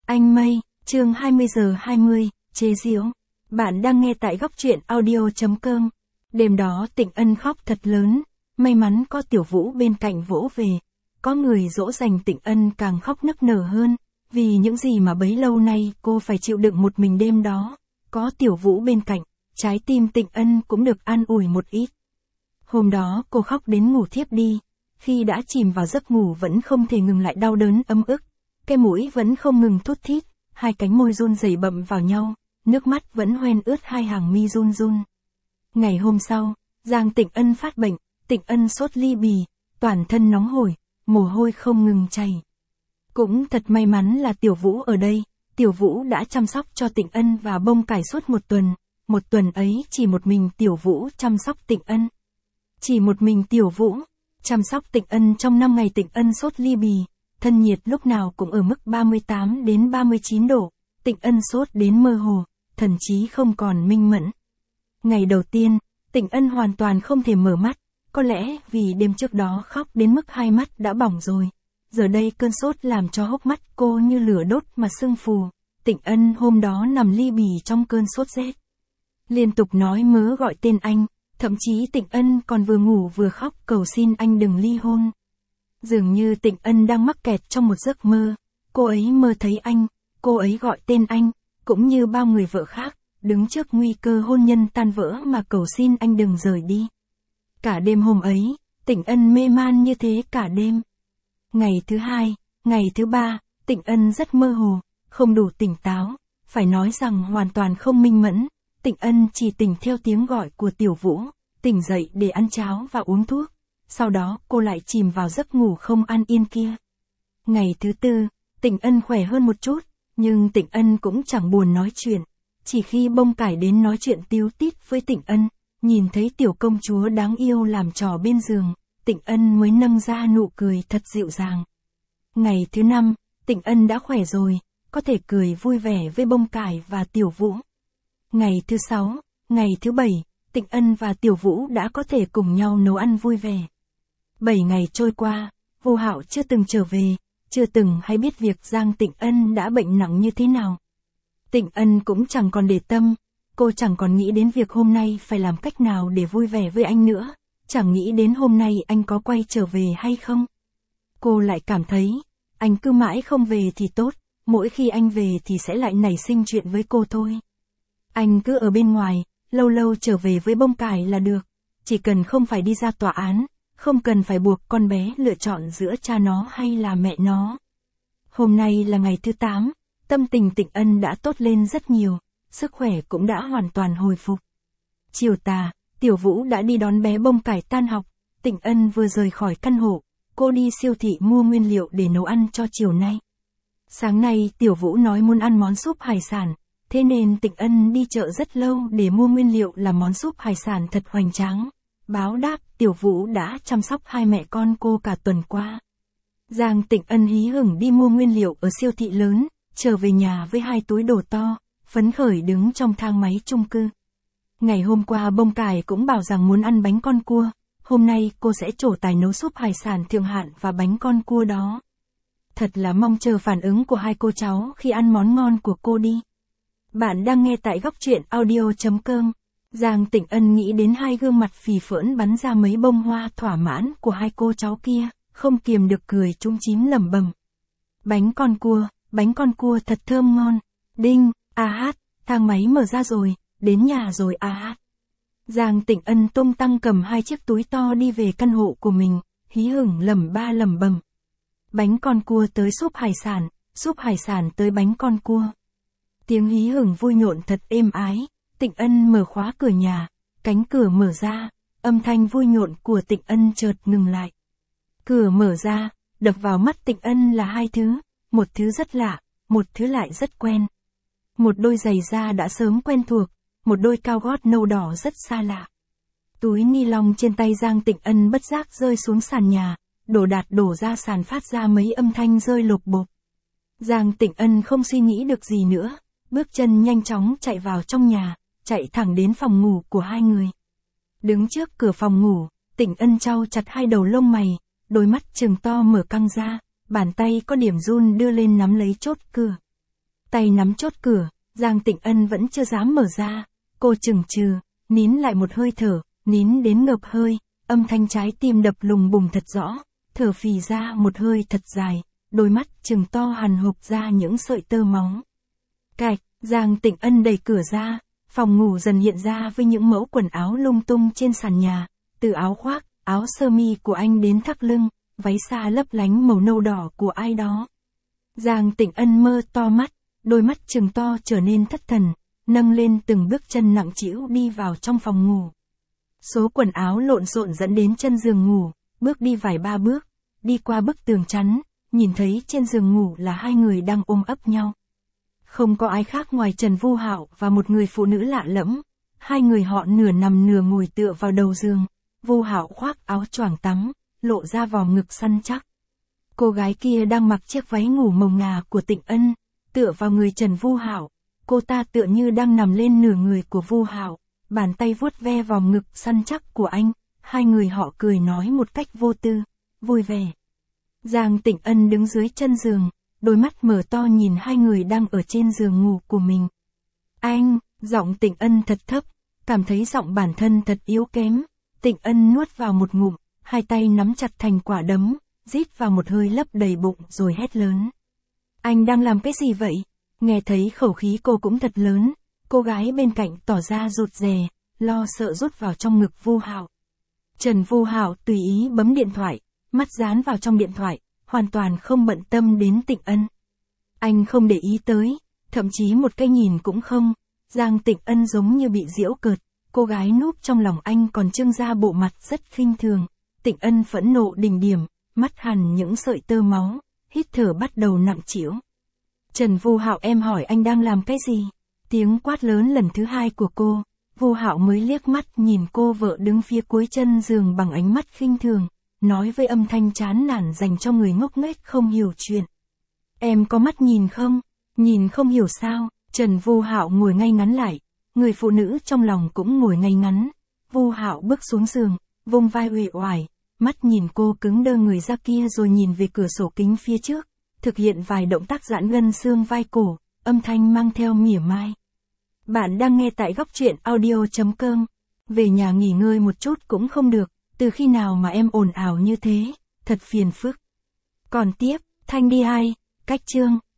Anh Mây, chương 20:20, chế giễu. Bạn đang nghe tại góc truyện audio.com. Đêm đó Tịnh Ân khóc thật lớn, may mắn có Tiểu Vũ bên cạnh vỗ về. Có người dỗ dành Tịnh Ân càng khóc nức nở hơn, vì những gì mà bấy lâu nay cô phải chịu đựng một mình đêm đó. Có Tiểu Vũ bên cạnh, trái tim Tịnh Ân cũng được an ủi một ít. Hôm đó cô khóc đến ngủ thiếp đi, khi đã chìm vào giấc ngủ vẫn không thể ngừng lại đau đớn ấm ức. Cái mũi vẫn không ngừng thút thít, hai cánh môi run rẩy bậm vào nhau, nước mắt vẫn hoen ướt hai hàng mi run run. Ngày hôm sau, Giang Tịnh Ân phát bệnh, Tịnh Ân sốt ly bì, toàn thân nóng hổi, mồ hôi không ngừng chảy. Cũng thật may mắn là Tiểu Vũ ở đây, Tiểu Vũ đã chăm sóc cho Tịnh Ân và bông cải suốt một tuần ấy chỉ một mình Tiểu Vũ chăm sóc Tịnh Ân. Chỉ một mình Tiểu Vũ chăm sóc Tịnh Ân trong 5 ngày Tịnh Ân sốt ly bì. Thân nhiệt lúc nào cũng ở mức 38 đến 39 độ, Tịnh Ân sốt đến mơ hồ, thần trí không còn minh mẫn. Ngày đầu tiên, Tịnh Ân hoàn toàn không thể mở mắt, có lẽ vì đêm trước đó khóc đến mức hai mắt đã bỏng rồi. Giờ đây cơn sốt làm cho hốc mắt cô như lửa đốt mà sưng phù. Tịnh Ân hôm đó nằm ly bì trong cơn sốt rét. Liên tục nói mớ gọi tên anh, thậm chí Tịnh Ân còn vừa ngủ vừa khóc cầu xin anh đừng ly hôn. Dường như Tịnh Ân đang mắc kẹt trong một giấc mơ, cô ấy mơ thấy anh, cô ấy gọi tên anh, cũng như bao người vợ khác, đứng trước nguy cơ hôn nhân tan vỡ mà cầu xin anh đừng rời đi. Cả đêm hôm ấy, Tịnh Ân mê man như thế cả đêm. Ngày thứ hai, ngày thứ ba, Tịnh Ân rất mơ hồ, không đủ tỉnh táo, phải nói rằng hoàn toàn không minh mẫn. Tịnh Ân chỉ tỉnh theo tiếng gọi của Tiểu Vũ, tỉnh dậy để ăn cháo và uống thuốc. Sau đó cô lại chìm vào giấc ngủ không an yên kia. Ngày thứ tư, Tịnh Ân khỏe hơn một chút, nhưng Tịnh Ân cũng chẳng buồn nói chuyện. Chỉ khi bông cải đến nói chuyện tíu tít với Tịnh Ân, nhìn thấy tiểu công chúa đáng yêu làm trò bên giường, Tịnh Ân mới nâng ra nụ cười thật dịu dàng. Ngày thứ năm, Tịnh Ân đã khỏe rồi, có thể cười vui vẻ với bông cải và Tiểu Vũ. Ngày thứ sáu, ngày thứ bảy, Tịnh Ân và Tiểu Vũ đã có thể cùng nhau nấu ăn vui vẻ. 7 ngày trôi qua, Vô Hạo chưa từng trở về, chưa từng hay biết việc Giang Tịnh Ân đã bệnh nặng như thế nào. Tịnh Ân cũng chẳng còn để tâm, cô chẳng còn nghĩ đến việc hôm nay phải làm cách nào để vui vẻ với anh nữa, chẳng nghĩ đến hôm nay anh có quay trở về hay không. Cô lại cảm thấy, anh cứ mãi không về thì tốt, mỗi khi anh về thì sẽ lại nảy sinh chuyện với cô thôi. Anh cứ ở bên ngoài, lâu lâu trở về với bông cải là được, chỉ cần không phải đi ra tòa án. Không cần phải buộc con bé lựa chọn giữa cha nó hay là mẹ nó. Hôm nay là ngày thứ 8, tâm tình Tịnh Ân đã tốt lên rất nhiều, sức khỏe cũng đã hoàn toàn hồi phục. Chiều tà, Tiểu Vũ đã đi đón bé bông cải tan học, Tịnh Ân vừa rời khỏi căn hộ, cô đi siêu thị mua nguyên liệu để nấu ăn cho chiều nay. Sáng nay Tiểu Vũ nói muốn ăn món súp hải sản, thế nên Tịnh Ân đi chợ rất lâu để mua nguyên liệu làm món súp hải sản thật hoành tráng. Báo đáp, Tiểu Vũ đã chăm sóc hai mẹ con cô cả tuần qua. Giang Tịnh Ân hí hửng đi mua nguyên liệu ở siêu thị lớn, trở về nhà với 2 túi đồ to, phấn khởi đứng trong thang máy chung cư. Ngày hôm qua bông cải cũng bảo rằng muốn ăn bánh con cua, hôm nay cô sẽ trổ tài nấu súp hải sản thượng hạng và bánh con cua đó. Thật là mong chờ phản ứng của hai cô cháu khi ăn món ngon của cô đi. Bạn đang nghe tại góc truyện audio.com. Giang Tịnh Ân nghĩ đến hai gương mặt phì phỡn bắn ra mấy bông hoa thỏa mãn của hai cô cháu kia, không kiềm được cười chúm chím lẩm bẩm. Bánh con cua thật thơm ngon. Đinh, thang máy mở ra rồi, đến nhà rồi Giang Tịnh Ân tung tăng cầm 2 chiếc túi to đi về căn hộ của mình, hí hửng lẩm bẩm. Bánh con cua tới súp hải sản tới bánh con cua. Tiếng hí hửng vui nhộn thật êm ái. Tịnh Ân mở khóa cửa nhà, cánh cửa mở ra, âm thanh vui nhộn của Tịnh Ân chợt ngừng lại. Cửa mở ra, đập vào mắt Tịnh Ân là 2 thứ, một thứ rất lạ, một thứ lại rất quen. Một đôi giày da đã sớm quen thuộc, một đôi cao gót nâu đỏ rất xa lạ. Túi ni lông trên tay Giang Tịnh Ân bất giác rơi xuống sàn nhà, đồ đạc đổ ra sàn phát ra mấy âm thanh rơi lộp bộp. Giang Tịnh Ân không suy nghĩ được gì nữa, bước chân nhanh chóng chạy vào trong nhà. Chạy thẳng đến phòng ngủ của hai người. Đứng trước cửa phòng ngủ, Tịnh Ân chau chặt hai đầu lông mày, đôi mắt trừng to mở căng ra, bàn tay có điểm run đưa lên nắm lấy chốt cửa. tay nắm chốt cửa, Giang Tịnh Ân vẫn chưa dám mở ra. Cô chừng chừ, nín lại một hơi thở, nín đến ngợp hơi, âm thanh trái tim đập lùng bùng thật rõ, thở phì ra một hơi thật dài, đôi mắt trừng to hằn hộc ra những sợi tơ máu. Cạch, Giang Tịnh Ân đẩy cửa ra, phòng ngủ dần hiện ra với những mẫu quần áo lung tung trên sàn nhà, từ áo khoác, áo sơ mi của anh đến thắt lưng, váy xa lấp lánh màu nâu đỏ của ai đó. Giang Tịnh Ân mơ to mắt, đôi mắt trừng to trở nên thất thần, nâng lên từng bước chân nặng trĩu đi vào trong phòng ngủ. Số quần áo lộn xộn dẫn đến chân giường ngủ, bước đi vài ba bước, đi qua bức tường chắn, nhìn thấy trên giường ngủ là hai người đang ôm ấp nhau. Không có ai khác ngoài Trần Vu Hạo và một người phụ nữ lạ lẫm, hai người họ nửa nằm nửa ngồi tựa vào đầu giường, Vu Hạo khoác áo choàng tắm, lộ ra vòng ngực săn chắc. Cô gái kia đang mặc chiếc váy ngủ màu ngà của Tịnh Ân, tựa vào người Trần Vu Hạo, cô ta tựa như đang nằm lên nửa người của Vu Hạo, bàn tay vuốt ve vòng ngực săn chắc của anh, hai người họ cười nói một cách vô tư, vui vẻ. Giang Tịnh Ân đứng dưới chân giường, đôi mắt mở to nhìn hai người đang ở trên giường ngủ của mình. Anh, giọng Tịnh Ân thật thấp, cảm thấy giọng bản thân thật yếu kém. Tịnh Ân nuốt vào một ngụm, hai tay nắm chặt thành quả đấm, rít vào một hơi lấp đầy bụng rồi hét lớn. Anh đang làm cái gì vậy? Nghe thấy khẩu khí cô cũng thật lớn, cô gái bên cạnh tỏ ra rụt rè, lo sợ rút vào trong ngực Vu Hạo. Trần Vu Hạo tùy ý bấm điện thoại, mắt dán vào trong điện thoại, hoàn toàn không bận tâm đến Tịnh Ân. Anh không để ý tới, thậm chí một cái nhìn cũng không. Giang Tịnh Ân giống như bị giễu cợt, cô gái núp trong lòng anh còn trưng ra bộ mặt rất khinh thường. Tịnh Ân phẫn nộ đỉnh điểm, mắt hằn những sợi tơ máu, hít thở bắt đầu nặng trĩu. Trần Vu Hạo, em hỏi anh đang làm cái gì? Tiếng quát lớn lần thứ hai của cô, Vu Hạo mới liếc mắt nhìn cô vợ đứng phía cuối chân giường bằng ánh mắt khinh thường, nói với âm thanh chán nản dành cho người ngốc nghếch không hiểu chuyện. Em có mắt nhìn không? Nhìn không hiểu sao? Trần Vu Hạo ngồi ngay ngắn lại, người phụ nữ trong lòng cũng ngồi ngay ngắn. Vu Hạo bước xuống giường, vùng vai uể oải, mắt nhìn cô cứng đơ người ra kia rồi nhìn về cửa sổ kính phía trước, thực hiện vài động tác giãn gân xương vai cổ, âm thanh mang theo mỉa mai. Bạn đang nghe tại góc truyện audio.com. Về nhà nghỉ ngơi một chút cũng không được, từ khi nào mà em ồn ào như thế, thật phiền phức. Còn tiếp, Thanh đi hai, cách chương.